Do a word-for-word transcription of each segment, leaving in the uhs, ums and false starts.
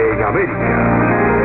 en América.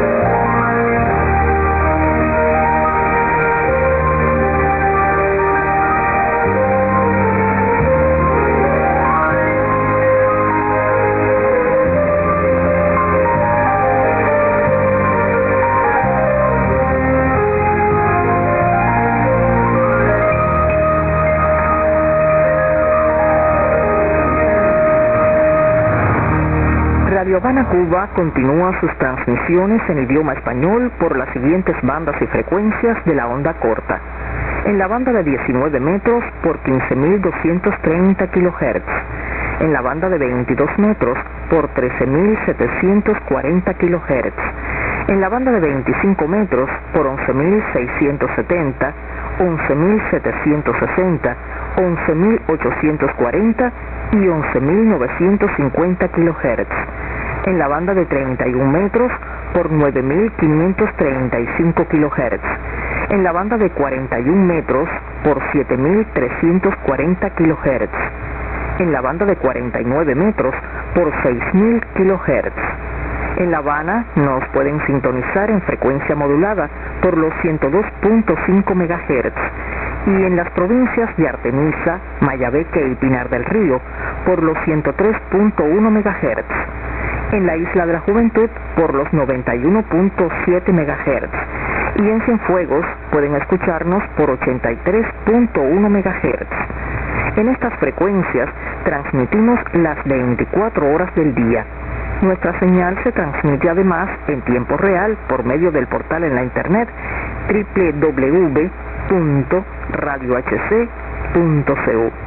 Radio Habana, Cuba continúa sus transmisiones en idioma español por las siguientes bandas y frecuencias de la onda corta. En la banda de diecinueve metros por quince mil doscientos treinta kilohertz. En la banda de veintidós metros por trece mil setecientos cuarenta kilohertz. En la banda de veinticinco metros por once mil seiscientos setenta, once mil setecientos sesenta, once mil ochocientos cuarenta y once mil novecientos cincuenta kilohertz. En la banda de treinta y un metros por nueve mil quinientos treinta y cinco kilohertz. En la banda de cuarenta y un metros por siete mil trescientos cuarenta kilohertz. En la banda de cuarenta y nueve metros por seis mil kilohertz. En La Habana nos pueden sintonizar en frecuencia modulada por los ciento dos punto cinco megahertz y en las provincias de Artemisa, Mayabeque y Pinar del Río por los ciento tres punto uno megahertz. En la Isla de la Juventud por los noventa y uno punto siete megahertz y en Cienfuegos pueden escucharnos por ochenta y tres punto uno megahertz. En estas frecuencias transmitimos las veinticuatro horas del día. Nuestra señal se transmite además en tiempo real por medio del portal en la internet doble u doble u doble u punto radio h c punto c u.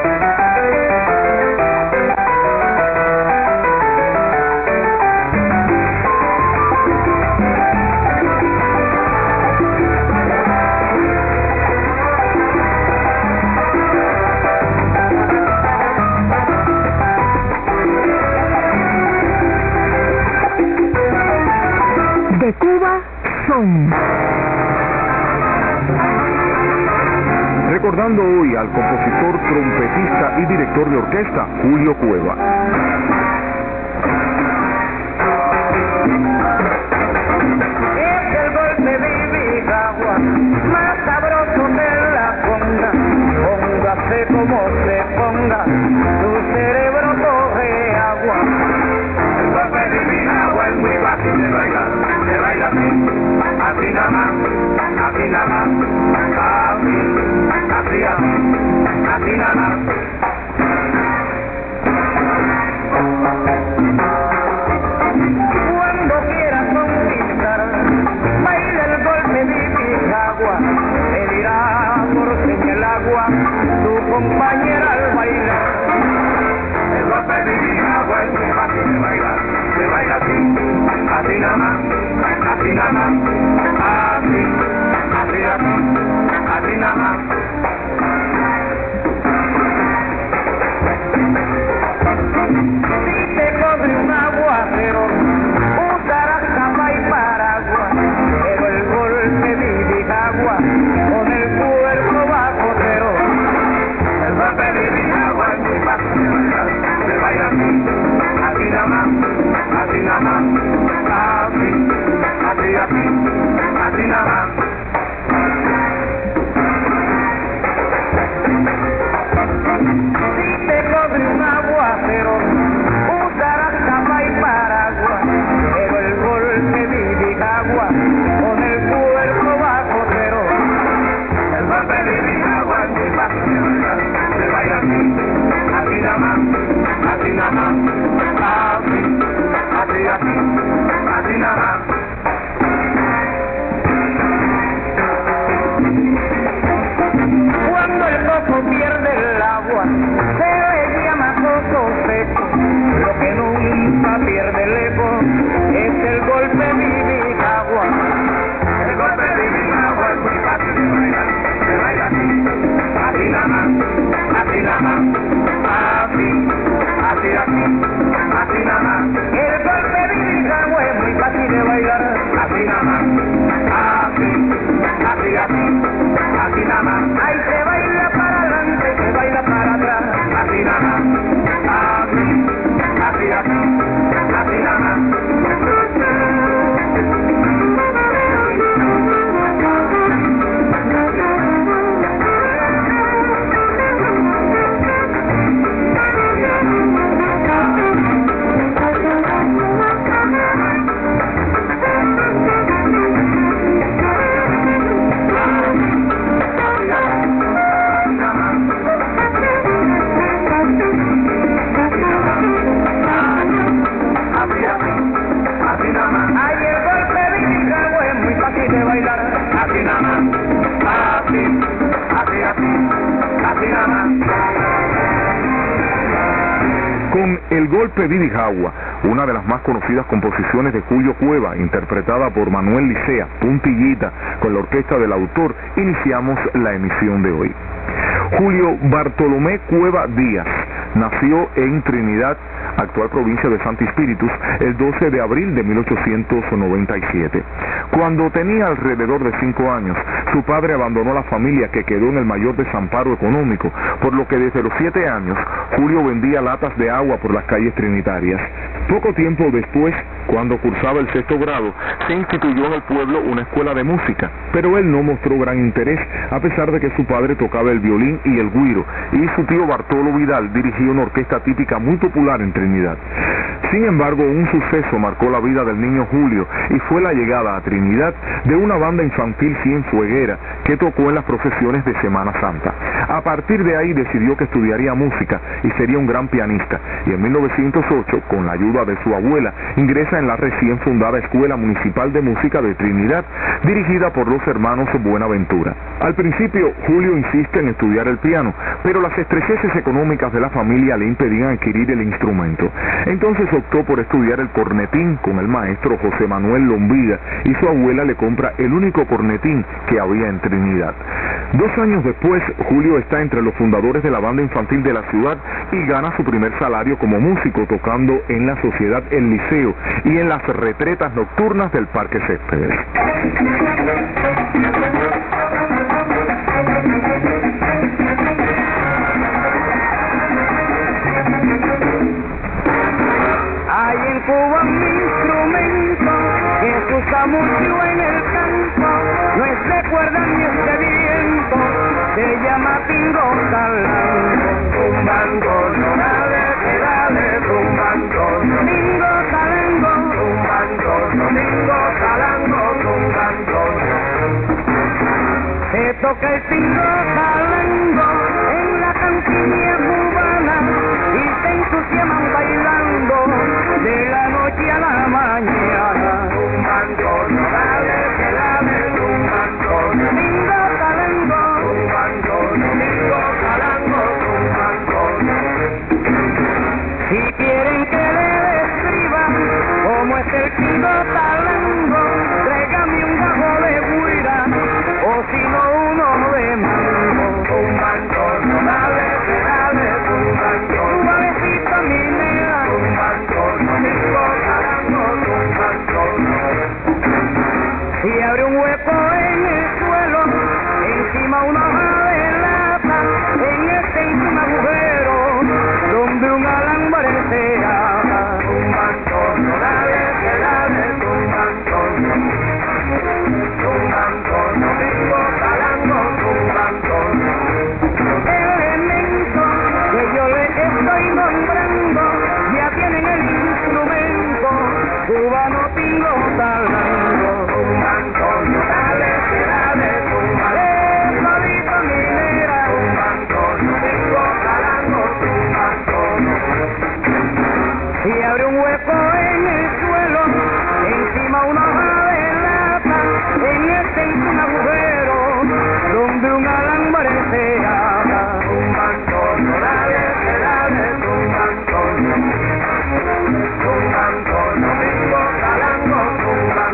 De Cuba son. Recordando hoy al compositor, trompetista y director de orquesta, Julio Cueva. Es el golpe de Bigagua, más sabroso que la conga. Póngase como se ponga, tu cerebro coge agua. El golpe de Bigagua es muy fácil de bailar, se baila así, así nada más, así nada más, así, así, así, así nada más. Cuando quieras conquistar, baila el golpe de Bigagua, te dirá por señal agua tu compañera al bailar. El golpe de Bigagua es muy fácil de bailar, se baila así, así nada más, así nada más, así, así, así, así nada más. Si te coge un aguacero, usarás capa y paraguas, pero el golpe de Bigagua con el cuerpo bajo cero. El golpe de Bigagua es muy fácil de bailar, se baila así, así nada más, así nada más, así, así, así, así nada más. Si te coge un aguacero, usarás capa y paraguas, pero el golpe de Bigagua con el cuerpo bajo cero. El golpe de Bigagua es muy fácil de bailar, se baila así, así nada más, así nada más, así, así, así, así nada más. bailar, así nada más, así, así, así, así nada más. Con El golpe Bibijagua, una de las más conocidas composiciones de Julio Cueva, interpretada por Manuel Licea, Puntillita, con la orquesta del autor, iniciamos la emisión de hoy. Julio Bartolomé Cueva Díaz nació en Trinidad, actual provincia de Santi Espíritus, el doce de abril de mil ochocientos noventa y siete. Cuando tenía alrededor de cinco años, su padre abandonó la familia, que quedó en el mayor desamparo económico, por lo que desde los siete años, Julio vendía latas de agua por las calles trinitarias. Poco tiempo después, cuando cursaba el sexto grado, se instituyó en el pueblo una escuela de música, pero él no mostró gran interés, a pesar de que su padre tocaba el violín y el güiro, y su tío Bartolo Vidal dirigía una orquesta típica muy popular en Trinidad. Sin embargo, un suceso marcó la vida del niño Julio, y fue la llegada a Trinidad de una banda infantil cienfueguera que tocó en las procesiones de Semana Santa. A partir de ahí decidió que estudiaría música y sería un gran pianista, y en mil novecientos ocho, con la ayuda de su abuela, ingresa en la recién fundada Escuela Municipal de Música de Trinidad, dirigida por los hermanos Buenaventura. Al principio, Julio insiste en estudiar el piano, pero las estrecheces económicas de la familia le impedían adquirir el instrumento. Entonces optó por estudiar el cornetín con el maestro José Manuel Lombida, y su abuela le compra el único cornetín que había en Trinidad. Dos años después, Julio está entre los fundadores de la banda infantil de la ciudad y gana su primer salario como músico, tocando en la Sociedad El Liceo y en las retretas nocturnas del Parque Céspedes. Hay en Cuba un instrumento que se usa mucho en el campo, no es de cuerda ni es de viento, se llama pingo talango. Tumbando, no dale, que dale, tumbando, no pingo talango, tumbando, no pingo talango, tumbando. Se toca el pingo talango en la campiña cubana y se entusiasman bailando de la noche a la mañana. Tumbando, no dale, que dale, tumbando, no pingo talango, tumbando, no pingo talango, tumbando. Si quieren que le describa cómo es el pingo talango, tráigame un gajo de guira, o si no uno de mango. Tumbando, no dale, que dale, tumbando, suavecito mi nena, tumbando, no pingo talango, tumbando. Si abre un hueco en el suelo, encima una hoja de lata, en este íntimo agujero, donde un alambre se ata. Tumbando, no dale, que dale, tumbando, tumbando, no pingo talango, tumbando. El elemento que yo le estoy nombrando, ya tienen el instrumento, cubano pingo talango. Tumbando, no dale, que dale, tumbando. Eh, solito minera, tumbando, no pingo talango, tumbando. Si abre un hueco en el suelo, encima una hoja de lata, en este un agujero, donde un alambre se ata. Tumbando, no dale, que dale, tumbando, tumbando, no pingo talango, tumbando.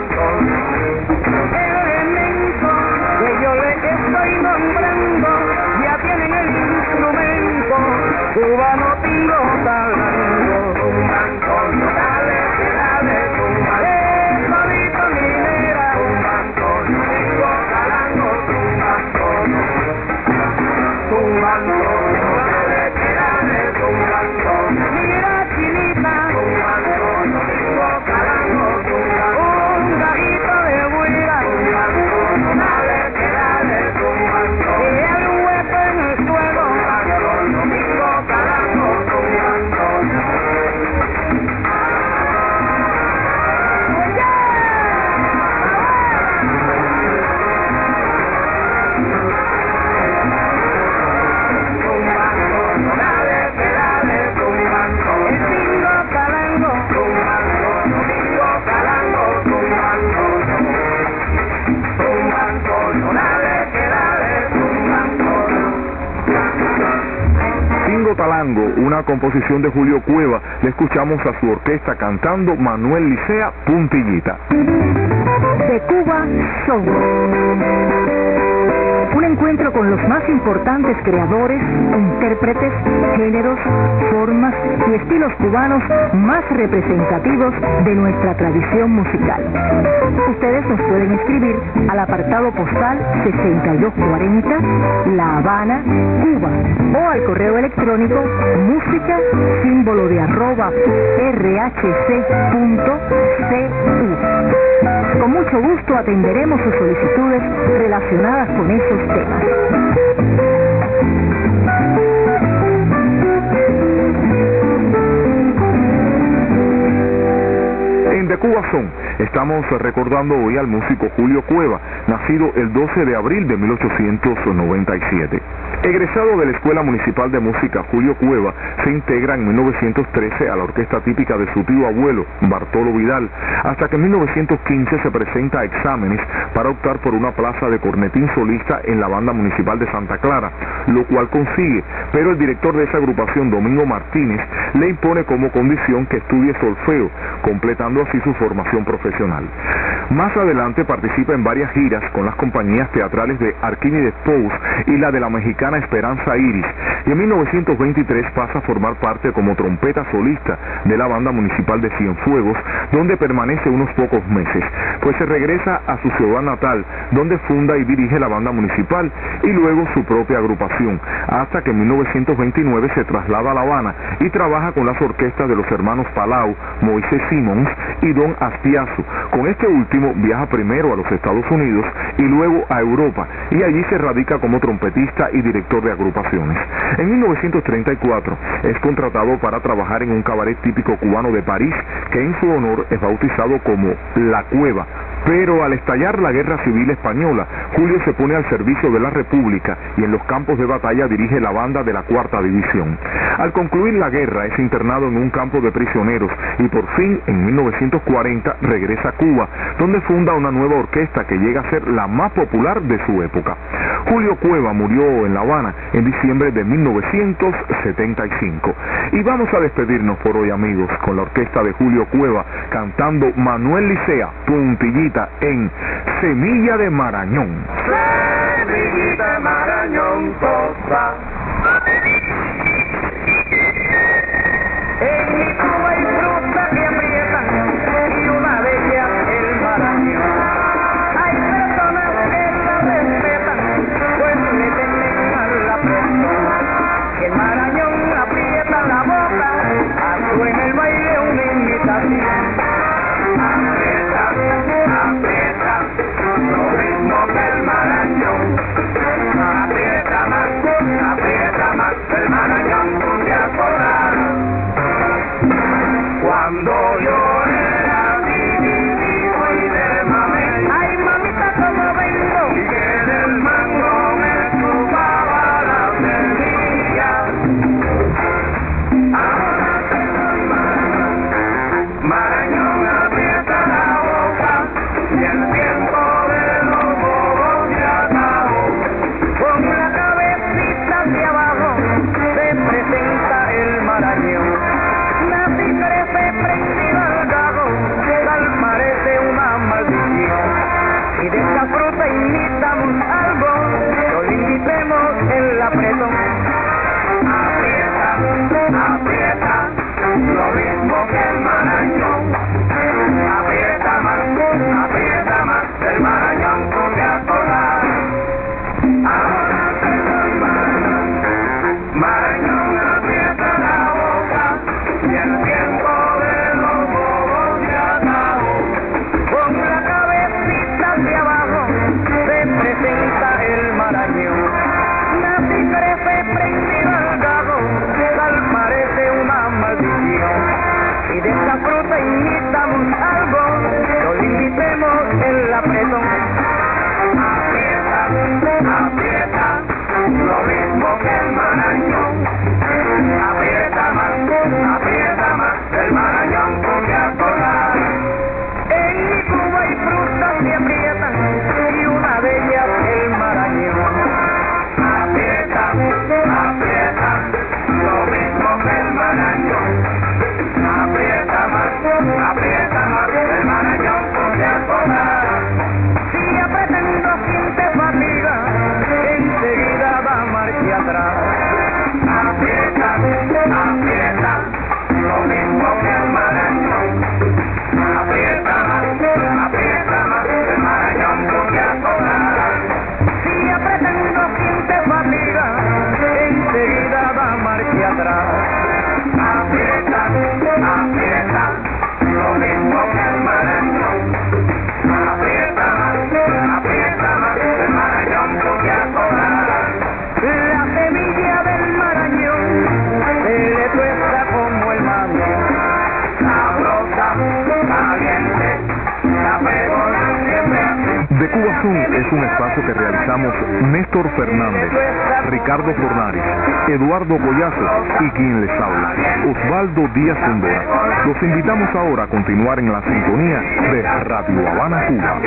Fango, una composición de Julio Cueva, le escuchamos a su orquesta cantando Manuel Licea Puntillita. De Cuba Son. Un encuentro con los más importantes creadores, intérpretes, géneros, formas y estilos cubanos más representativos de nuestra tradición musical. Ustedes nos pueden escribir al apartado postal sesenta y dos cuarenta, La Habana, Cuba, o al correo electrónico música, símbolo de arroba, rhc punto cu. Con mucho gusto atenderemos sus solicitudes relacionadas con esos temas. En De Cuba Son, estamos recordando hoy al músico Julio Cueva, nacido el doce de abril de mil ochocientos noventa y siete. Egresado de la Escuela Municipal de Música, Julio Cueva se integra en mil novecientos trece a la orquesta típica de su tío abuelo, Bartolo Vidal, hasta que en mil novecientos quince se presenta a exámenes para optar por una plaza de cornetín solista en la Banda Municipal de Santa Clara, lo cual consigue, pero el director de esa agrupación, Domingo Martínez, le impone como condición que estudie solfeo, completando así su formación profesional. Más adelante participa en varias giras con las compañías teatrales de Arquímedes Pous y la de la mexicana Esperanza Iris, y en mil novecientos veintitrés pasa a formar parte como trompeta solista de la Banda Municipal de Cienfuegos, donde permanece unos pocos meses, pues se regresa a su ciudad natal, donde funda y dirige la Banda Municipal y luego su propia agrupación, hasta que en mil novecientos veintinueve se traslada a La Habana y trabaja con las orquestas de los hermanos Palau, Moisés Simons y Don Astiazo. Con este último viaja primero a los Estados Unidos y luego a Europa, y allí se radica como trompetista y director de agrupaciones. En mil novecientos treinta y cuatro es contratado para trabajar en un cabaret típico cubano de París, que en su honor es bautizado como La Cueva. Pero al estallar la Guerra Civil Española, Julio se pone al servicio de la República y en los campos de batalla dirige la banda de la Cuarta División. Al concluir la guerra es internado en un campo de prisioneros y por fin en mil novecientos cuarenta regresa a Cuba, donde funda una nueva orquesta que llega a ser la más popular de su época. Julio Cueva murió en La Habana en diciembre de mil novecientos setenta y cinco. Y vamos a despedirnos por hoy, amigos, con la orquesta de Julio Cueva cantando Manuel Licea Puntillita en Semilla de Marañón. Semillita de Marañón, cosa. En mi Cuba hay frutas que aprietan y una de ellas el marañón. Hay personas que la respetan, pues le temen a la presión. El marañón aprieta la boca, hace en el baile una imitación. Aprieta, aprieta, lo mismo que el marañón. Aprieta más, aprieta más, el marañón tú te acordarás. Cuando yo era niño y de mamé, ay mamita como vengo, y que del mango me chupaba la semilla. Ahora tengo el marañón, marañón aprieta la boca, y el tiempo de los bobos se acabó. Con la cabecita hacia abajo se presenta el marañón. Nací, crece, prendido al gago, tal parece una maldición. Y de esta fruta imitamos algo, lo invitemos en la presión. Aprieta, aprieta, lo mismo que el marañón. Aprieta más, aprieta más, el marañón tú te acordarás. Ahora tengo el marañón, marañón aprieta la boca, y el tiempo de los bobos se acabó. Con la cabecita hacia abajo se presenta el marañón. Nací, crece, prendido al gago, tal parece una maldición. Y de esta fruta imitamos algo, lo invitemos en la presión. Aprieta, aprieta, lo mismo que el marañón. Aprieta más, aprieta más, el marañón tú te acordarás. En mi Cuba hay frutas que aprietan y una de ellas el marañón. Aprieta, aprieta, lo mismo De Cuba Zoom es un espacio que realizamos Néstor Fernández, Ricardo Fornaris, Eduardo Collazo y quien les habla, Osvaldo Díaz Fundora. Los invitamos ahora a continuar en la sintonía de Radio Habana, Cuba.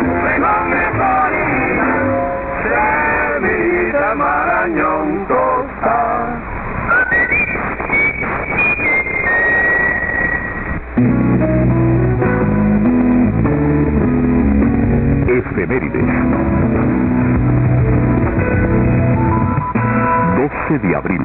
Efemérides. doce de abril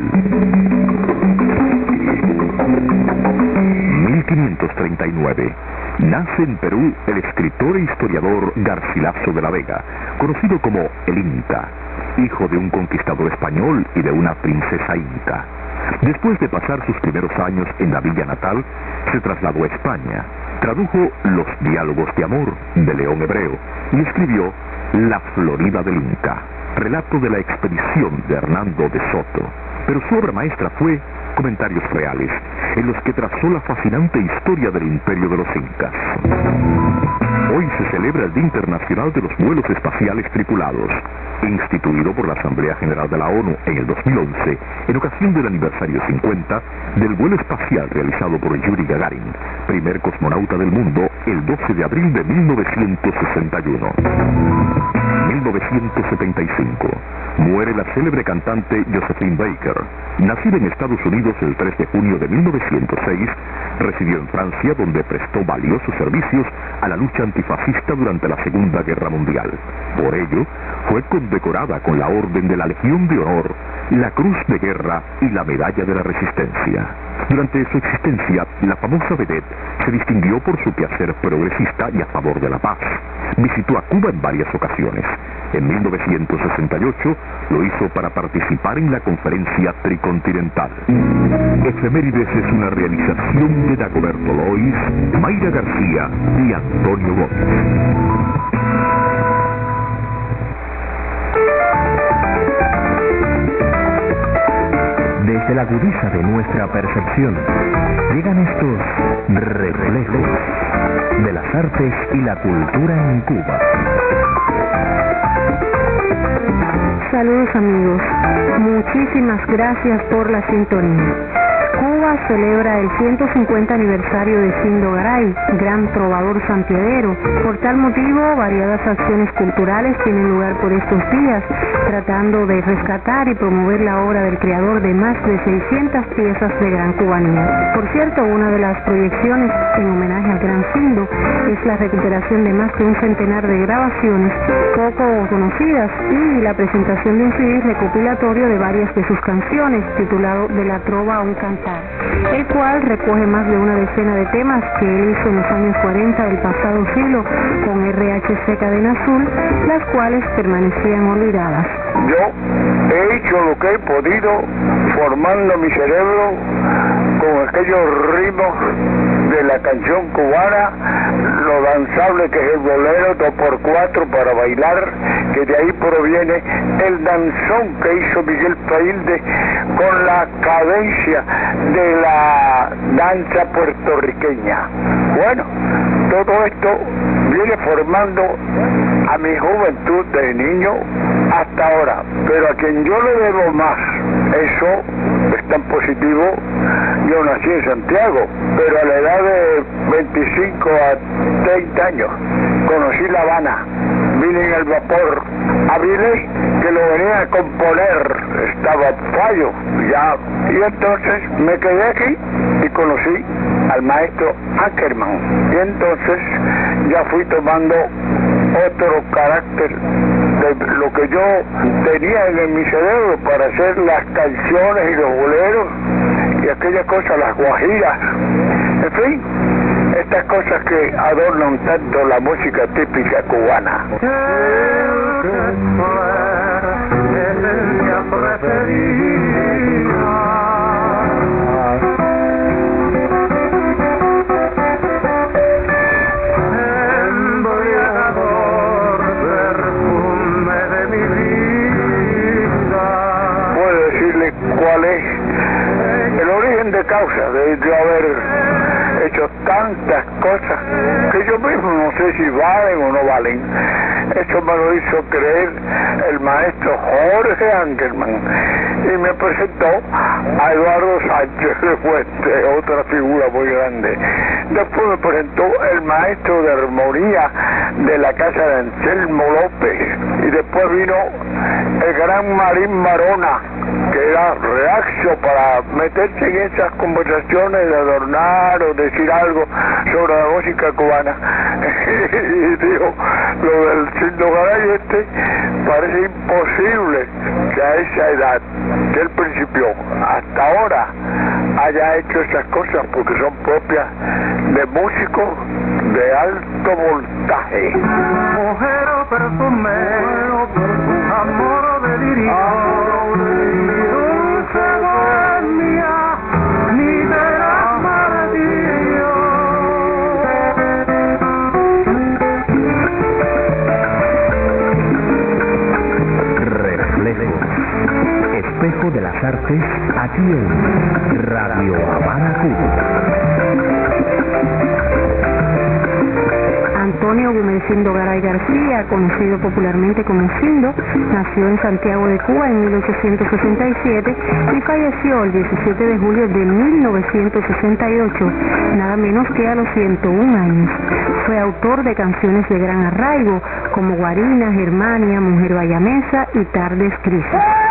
mil quinientos treinta y nueve. Nace en Perú el escritor e historiador Garcilaso de la Vega, conocido como el Inca, hijo de un conquistador español y de una princesa inca. Después de pasar sus primeros años en la villa natal, se trasladó a España, tradujo los Diálogos de Amor de León Hebreo y escribió La Florida del Inca, relato de la expedición de Hernando de Soto. Pero su obra maestra fue Comentarios Reales, en los que trazó la fascinante historia del imperio de los incas. Hoy se celebra el Día Internacional de los Vuelos Espaciales Tripulados, instituido por la Asamblea General de la ONU en el dos mil once, en ocasión del aniversario cincuenta del vuelo espacial realizado por Yuri Gagarin, primer cosmonauta del mundo, el doce de abril de mil novecientos sesenta y uno. mil novecientos setenta y cinco. Muere la célebre cantante Josephine Baker. Nacida en Estados Unidos el tres de junio de mil novecientos seis, residió en Francia, donde prestó valiosos servicios a la lucha antifascista durante la Segunda Guerra Mundial. Por ello, fue condecorada con la Orden de la Legión de Honor, la Cruz de Guerra y la Medalla de la Resistencia. Durante su existencia, la famosa vedette se distinguió por su quehacer progresista y a favor de la paz. Visitó a Cuba en varias ocasiones. En mil novecientos sesenta y ocho lo hizo para participar en la Conferencia Tricontinental. Efemérides es una realización de Dagoberto Lois, Mayra García y Antonio Gómez. Desde la agudeza de nuestra percepción, llegan estos reflejos de las artes y la cultura en Cuba. Saludos amigos, muchísimas gracias por la sintonía. Cuba celebra el ciento cincuenta aniversario de Sindo Garay, gran trovador santiaguero. Por tal motivo, variadas acciones culturales tienen lugar por estos días, tratando de rescatar y promover la obra del creador de más de seiscientas piezas de gran cubanía. Por cierto, una de las proyecciones en homenaje al gran Sindo es la recuperación de más de un centenar de grabaciones poco conocidas y la presentación de un C D recopilatorio de varias de sus canciones, titulado De la Trova a un Cantar, el cual recoge más de una decena de temas que él hizo en los años cuarenta del pasado siglo con R H C Cadena Azul, las cuales permanecían olvidadas. Yo he hecho lo que he podido formando mi cerebro con aquellos ritmos de la canción cubana, lo danzable que es el bolero dos por cuatro para bailar, que de ahí proviene el danzón que hizo Miguel Pailde con la cadencia de la danza puertorriqueña. Bueno, todo esto viene formando a mi juventud de niño hasta ahora, pero a quien yo le debo más, eso es tan positivo. Yo nací en Santiago, pero a la edad de veinticinco a treinta años conocí La Habana, vine en el vapor a Viley, que lo venía a componer, estaba fallo ya, y entonces me quedé aquí y conocí al maestro Ackerman, y entonces ya fui tomando otro carácter de lo que yo tenía en mi cerebro para hacer las canciones y los boleros y aquellas cosas, las guajiras, en fin, estas cosas que adornan tanto la música típica cubana. Puedo decirle cuál es el origen de causa de yo haber hecho tan tantas cosas que yo mismo no sé si valen o no valen. Eso me lo hizo creer el maestro Jorge Angelman y me presentó a Eduardo Sánchez de Fuente, otra figura muy grande. Después me presentó el maestro de armonía de la casa de Anselmo López y después vino el gran Marín Marona, que era reacio para meterse en esas conversaciones de adornar o decir algo sobre la música cubana. Y dijo, lo del Sindo Garay este parece imposible que a esa edad, que él principió hasta ahora, haya hecho esas cosas porque son propias de músicos de alto voltaje. Mujer o perfume, amor de delirio, dulce bohemia, ni de las martirio. Reflejos, espejo de las artes, aquí en Radio Habana, Cuba. Antonio Gumersindo Garay García, conocido popularmente como Sindo, nació en Santiago de Cuba en mil ochocientos sesenta y siete y falleció el diecisiete de julio de mil novecientos sesenta y ocho, nada menos que a los ciento un años. Fue autor de canciones de gran arraigo como Guarina, Germania, Mujer Bayamesa y Tardes Crisis.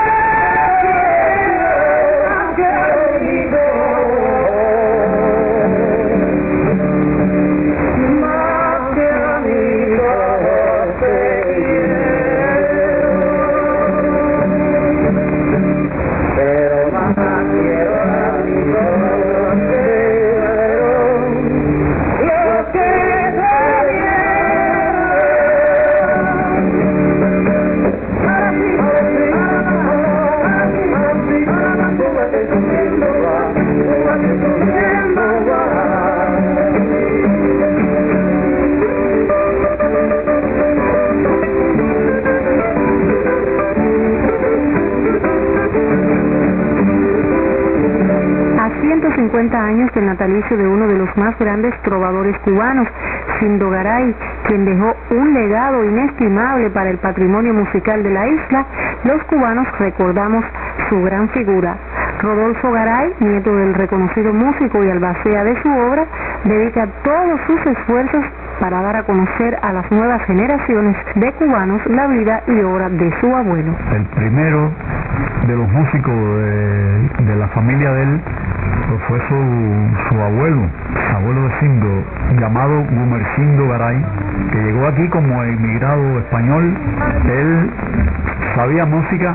cincuenta años del natalicio de uno de los más grandes trovadores cubanos, Sindo Garay, quien dejó un legado inestimable para el patrimonio musical de la isla, los cubanos recordamos su gran figura. Rodolfo Garay, nieto del reconocido músico y albacea de su obra, dedica todos sus esfuerzos para dar a conocer a las nuevas generaciones de cubanos la vida y obra de su abuelo. El primero de los músicos de, de la familia de él pues fue su, su abuelo, abuelo de Sindo, llamado Gumersindo Garay, que llegó aquí como emigrado español. Él sabía música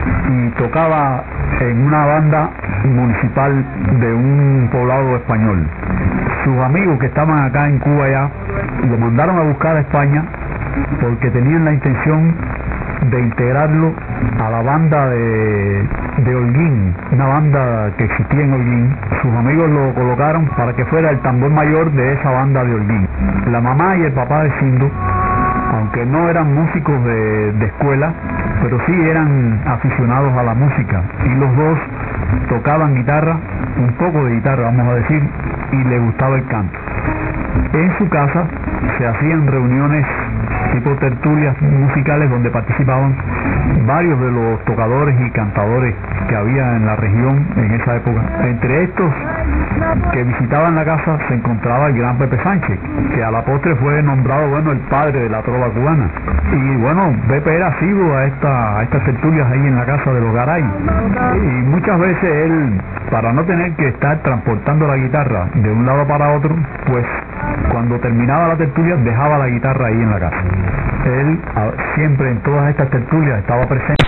y tocaba en una banda municipal de un poblado español. Sus amigos que estaban acá en Cuba ya lo mandaron a buscar a España porque tenían la intención de integrarlo a la banda de, de Holguín, una banda que existía en Holguín. Sus amigos lo colocaron para que fuera el tambor mayor de esa banda de Holguín. La mamá y el papá de Sindo, aunque no eran músicos de, de escuela, pero sí eran aficionados a la música, y los dos tocaban guitarra, un poco de guitarra vamos a decir, y les gustaba el canto. En su casa se hacían reuniones tipo tertulias musicales donde participaban varios de los tocadores y cantadores que había en la región en esa época. Entre estos que visitaban la casa se encontraba el gran Pepe Sánchez, que a la postre fue nombrado bueno el padre de la trova cubana. Y bueno, Pepe era asiduo a, esta, a estas tertulias ahí en la casa de los Garay, y muchas veces él, para no tener que estar transportando la guitarra de un lado para otro, pues cuando terminaba la tertulia dejaba la guitarra ahí en la casa. Él a, siempre en todas estas tertulias estaba presente,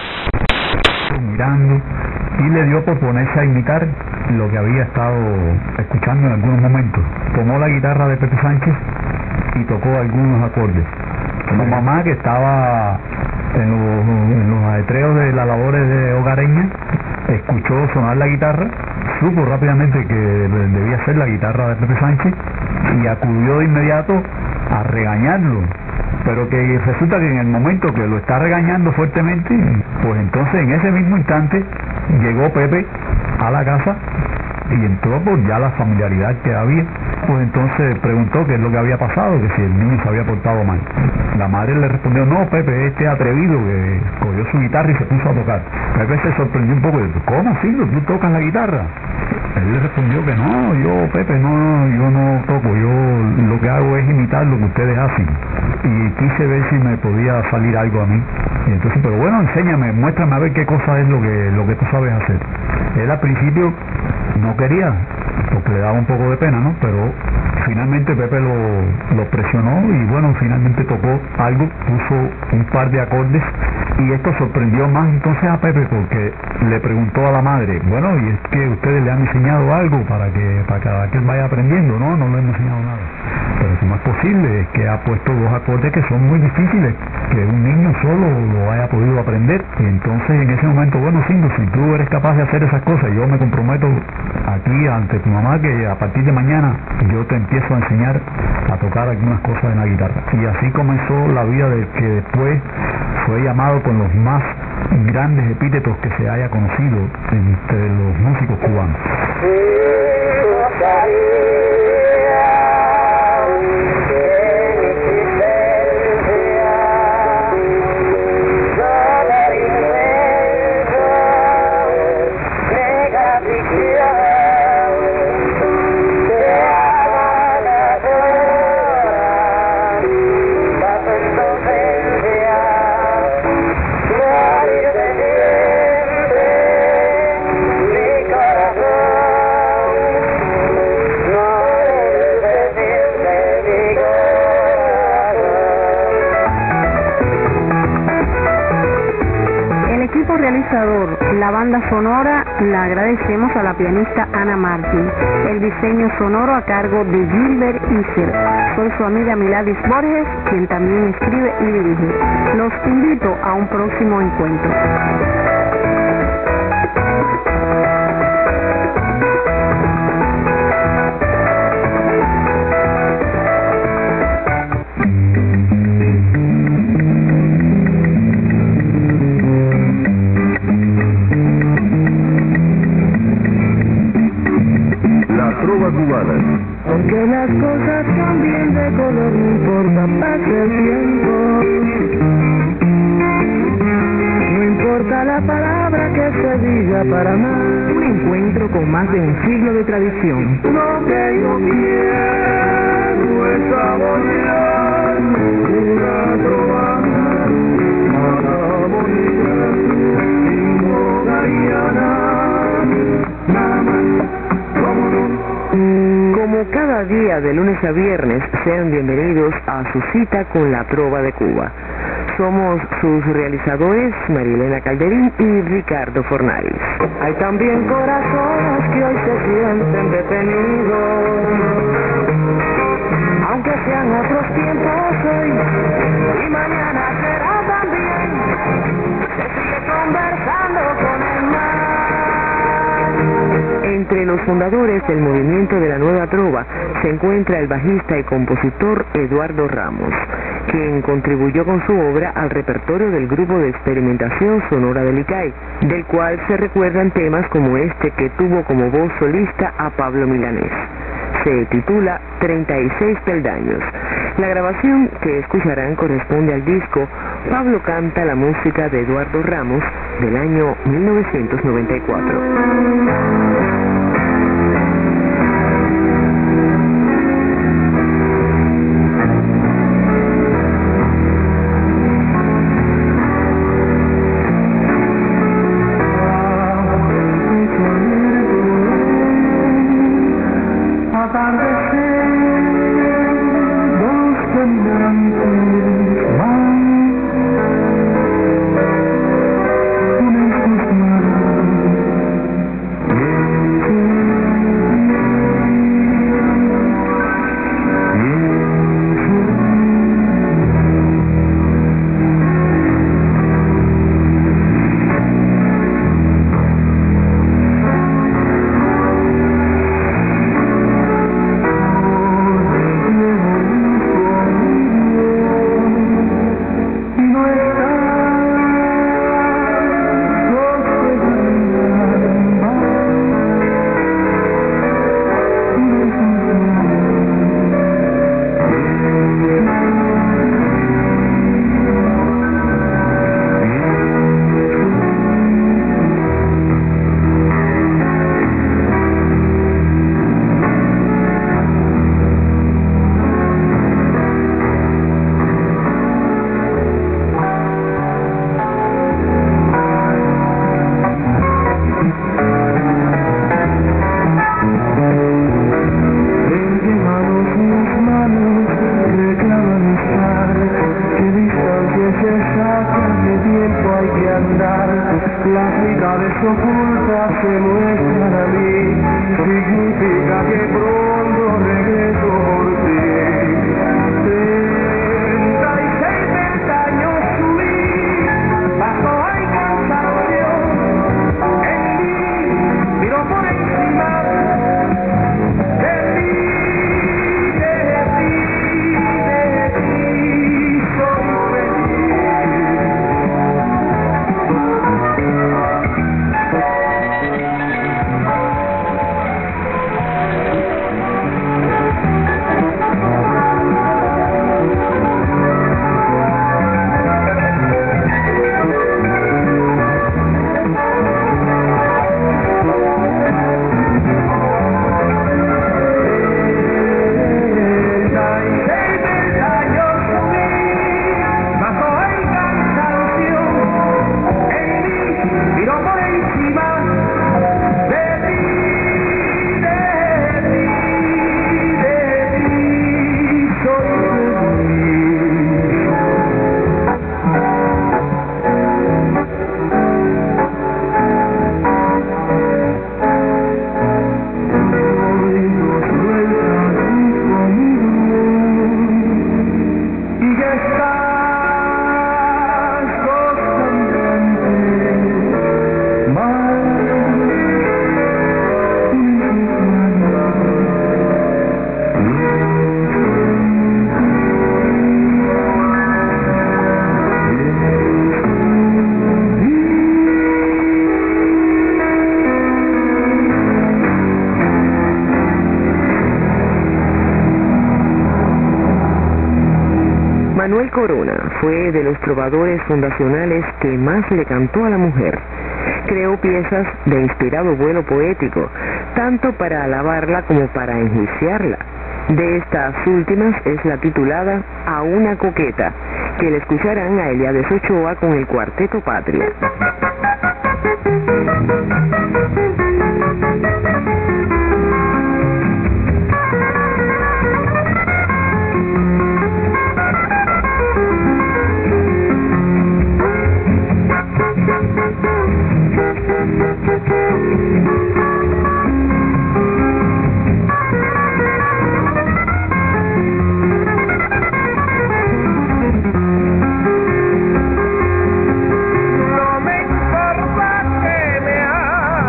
mirando, y le dio por ponerse a imitar lo que había estado escuchando en algunos momentos. Tomó la guitarra de Pepe Sánchez y tocó algunos acordes. La mamá, que estaba en los, en los ajetreos de las labores de hogareña, escuchó sonar la guitarra, supo rápidamente que debía ser la guitarra de Pepe Sánchez y acudió de inmediato a regañarlo, pero que resulta que en el momento que lo está regañando fuertemente, pues entonces en ese mismo instante llegó Pepe a la casa y entró por ya la familiaridad que había, pues entonces preguntó qué es lo que había pasado, que si el niño se había portado mal. La madre le respondió, no, Pepe, este atrevido que cogió su guitarra y se puso a tocar. Pepe se sorprendió un poco, ¿cómo así? ¿Tú tocas la guitarra? Él le respondió que no, yo, Pepe, no, yo no toco, yo lo que hago es imitar lo que ustedes hacen. Y quise ver si me podía salir algo a mí. Y entonces, pero bueno, enséñame, muéstrame a ver qué cosa es lo que, lo que tú sabes hacer. Él al principio no quería, porque le daba un poco de pena, ¿no? Pero finalmente Pepe lo, lo presionó y bueno, finalmente tocó algo, puso un par de acordes y esto sorprendió más entonces a Pepe porque le preguntó a la madre, bueno, y es que ustedes le han enseñado algo para que para que él vaya aprendiendo. No, no le hemos enseñado nada. Pero ¿cómo es posible? Es que ha puesto dos acordes que son muy difíciles, que un niño solo lo haya podido aprender. Y entonces en ese momento, bueno, Sindo, si tú eres capaz de hacer esas cosas, yo me comprometo aquí ante tu mamá que a partir de mañana yo te empiezo a enseñar a tocar algunas cosas en la guitarra. Y así comenzó la vida del que después fue llamado con los más grandes epítetos que se haya conocido entre los músicos cubanos. La banda sonora la agradecemos a la pianista Ana Martín. El diseño sonoro a cargo de Gilbert Iser. Soy su amiga Miladis Borges, quien también escribe y dirige. Los invito a un próximo encuentro. Aunque las cosas cambien de color, no importa, pasa el tiempo. No importa la palabra que se diga para amar. Un encuentro con más de un siglo de tradición. Lo que yo quiero es saborear una trovada más bonita y mogariana. Nada más, cómo no. Como cada día de lunes a viernes, sean bienvenidos a su cita con la Trova de Cuba. Somos sus realizadores Marilena Calderín y Ricardo Fornales. Hay también corazones que hoy se sienten detenidos, aunque sean otros tiempos hoy y mañana será también. Se sigue conversando con el mar. Entre los fundadores del movimiento de la Nueva Trova se encuentra el bajista y compositor Eduardo Ramos, quien contribuyó con su obra al repertorio del grupo de experimentación sonora del I C A I, del cual se recuerdan temas como este que tuvo como voz solista a Pablo Milanés. Se titula treinta y seis peldaños. La grabación que escucharán corresponde al disco Pablo canta la música de Eduardo Ramos del año mil novecientos noventa y cuatro. realidades ocultas se muestran a mí, significa que pronto regreso por ti. Treinta y seis peldaños subí, bajo hay cansancio en mí, miro por encima de ti, de ti, de ti, soy feliz. Manuel Corona fue de los trovadores fundacionales que más le cantó a la mujer. Creó piezas de inspirado vuelo poético, tanto para alabarla como para enjuiciarla. De estas últimas es la titulada A una coqueta, que le escucharán a Eliades Ochoa con el Cuarteto Patria. No me importa que me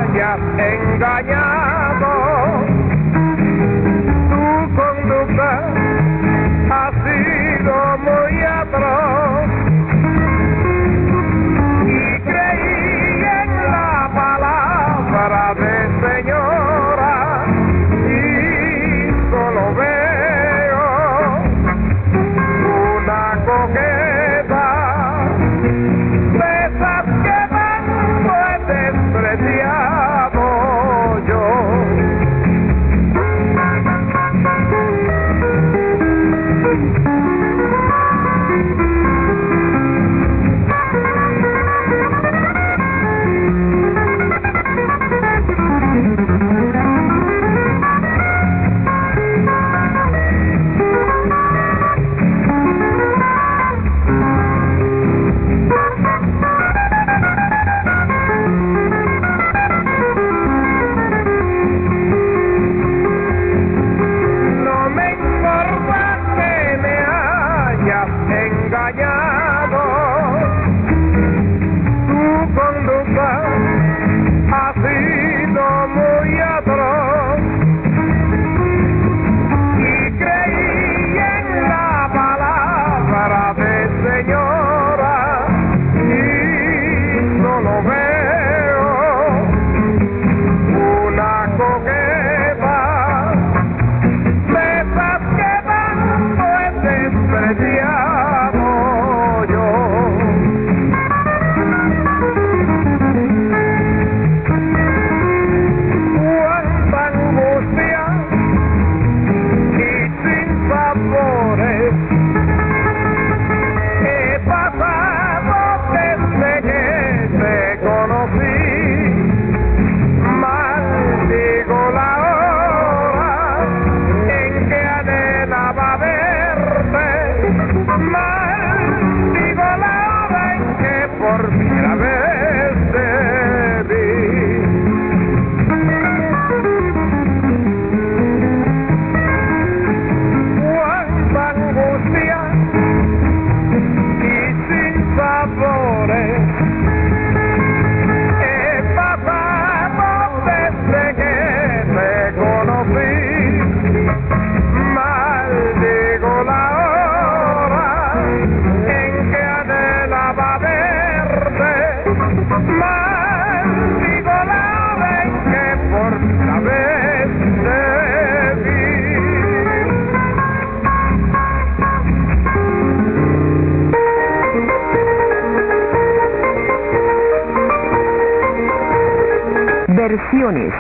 Versiones.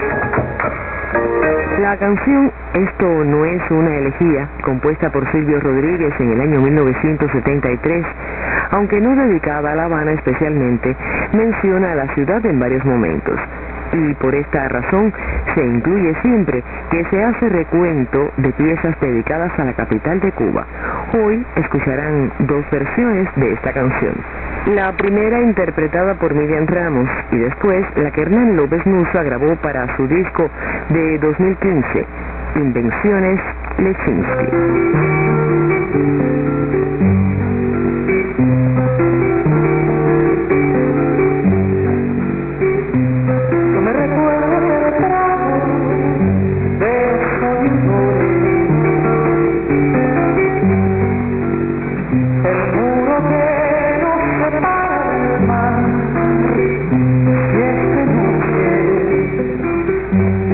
La canción Esto no es una elegía, compuesta por Silvio Rodríguez en el año mil novecientos setenta y tres, aunque no dedicada a La Habana especialmente, menciona a la ciudad en varios momentos. Y por esta razón se incluye siempre que se hace recuento de piezas dedicadas a la capital de Cuba. Hoy escucharán dos versiones de esta canción. La primera interpretada por Miriam Ramos y después la que Hernán López Nusa grabó para su disco de dos mil quince, Invenciones Lechinsky.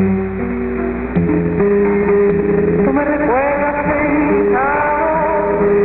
Tú me recuerdas sentado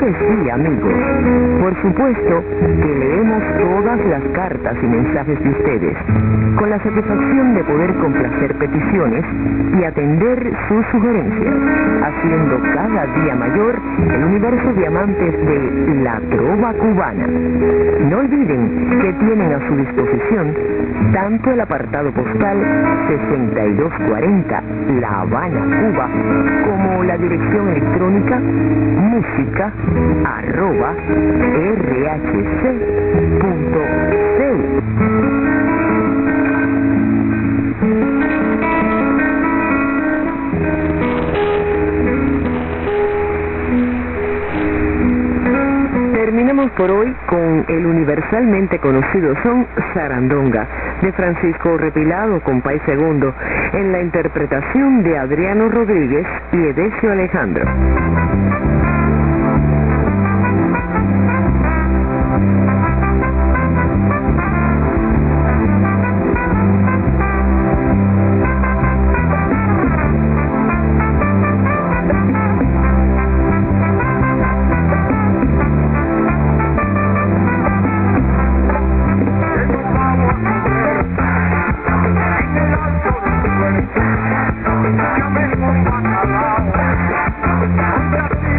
que sí, amigos. Por supuesto que leemos todas las cartas y mensajes de ustedes, con la satisfacción de poder complacer peticiones y atender sus sugerencias, haciendo cada día mayor el universo de amantes de la trova cubana. No olviden que tienen a su disposición tanto el apartado postal sesenta y dos cuarenta La Habana, Cuba, como la dirección electrónica música arroba r h c punto c u. Terminamos por hoy con el universalmente conocido son Sarandonga, de Francisco Repilado, compay segundo, en la interpretación de Adriano Rodríguez y Edesio Alejandro. Yo vengo para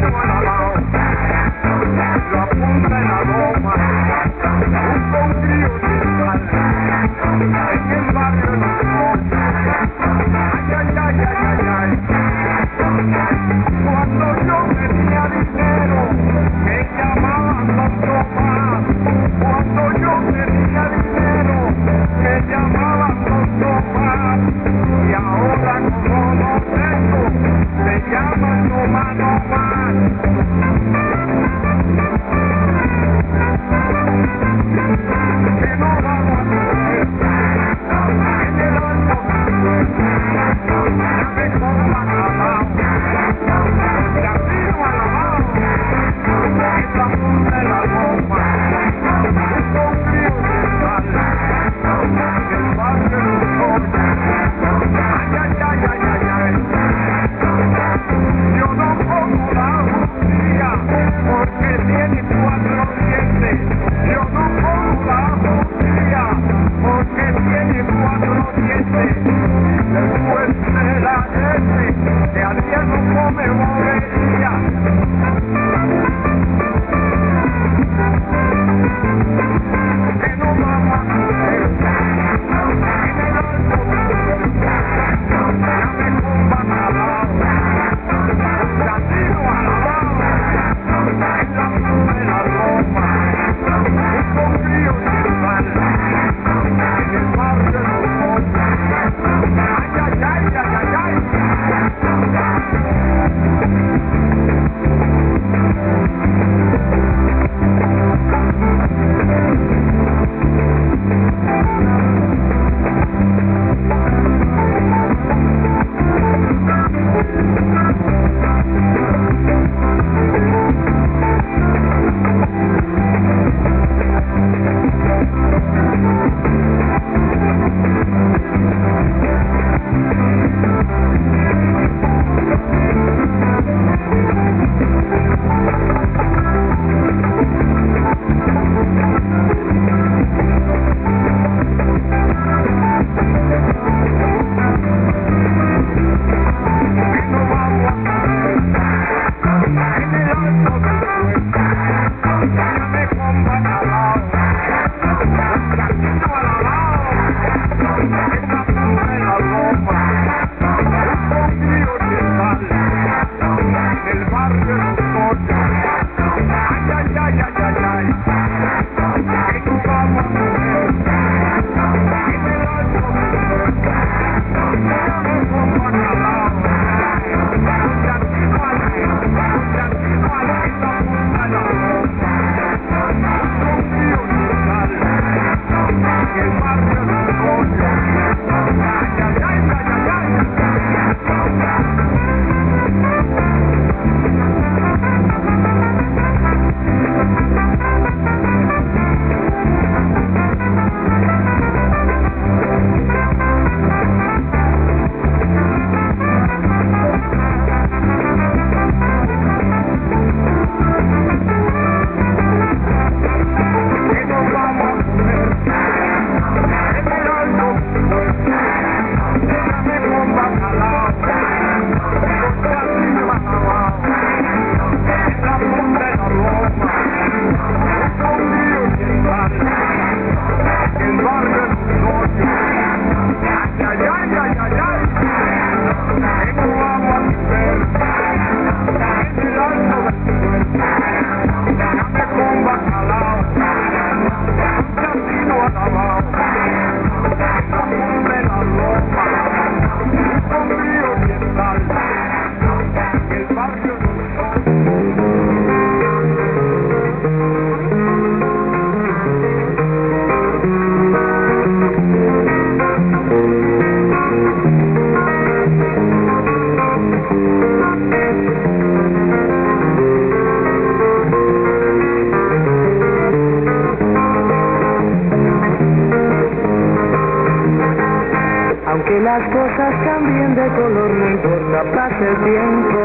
de color, no importa, pase el tiempo.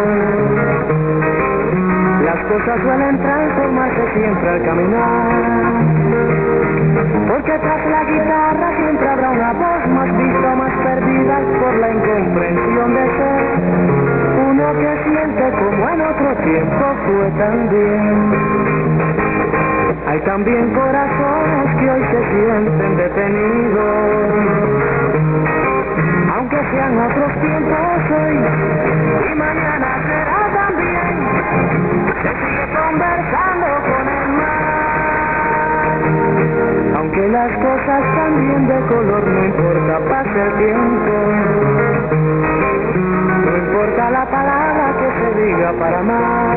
Las cosas suelen transformarse siempre al caminar, porque tras la guitarra siempre habrá una voz más vista, más perdida por la incomprensión de ser uno que siente como en otro tiempo fue también. Hay también corazones que hoy se sienten detenidos, aunque sean otros tiempos hoy y mañana será también. Se sigue conversando con el mar, aunque las cosas cambien de color, no importa, pase el tiempo. No importa la palabra que se diga para amar,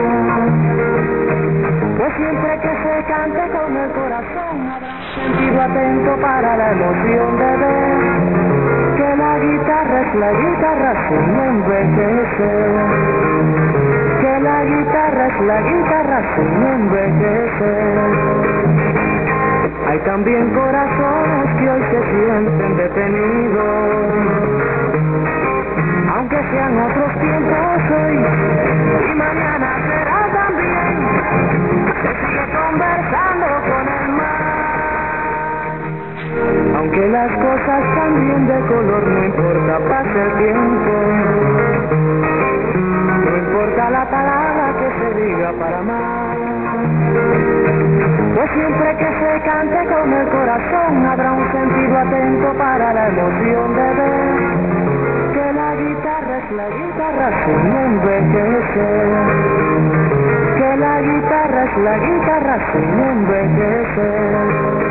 pues siempre que se cante con el corazón habrá un sentido atento para la emoción de ver que la guitarra es la guitarra sin envejecer, que la guitarra es la guitarra sin envejecer. Hay también corazones que hoy se sienten detenidos, aunque sean otros tiempos hoy y mañana será también. Se sigue conversando con el mar, aunque las cosas cambien de color, no importa, pase el tiempo. No importa la palabra que se diga para amar, pues siempre que se cante con el corazón habrá un sentido atento para la emoción de ver que la guitarra es la guitarra sin envejecer, que la guitarra es la guitarra sin envejecer.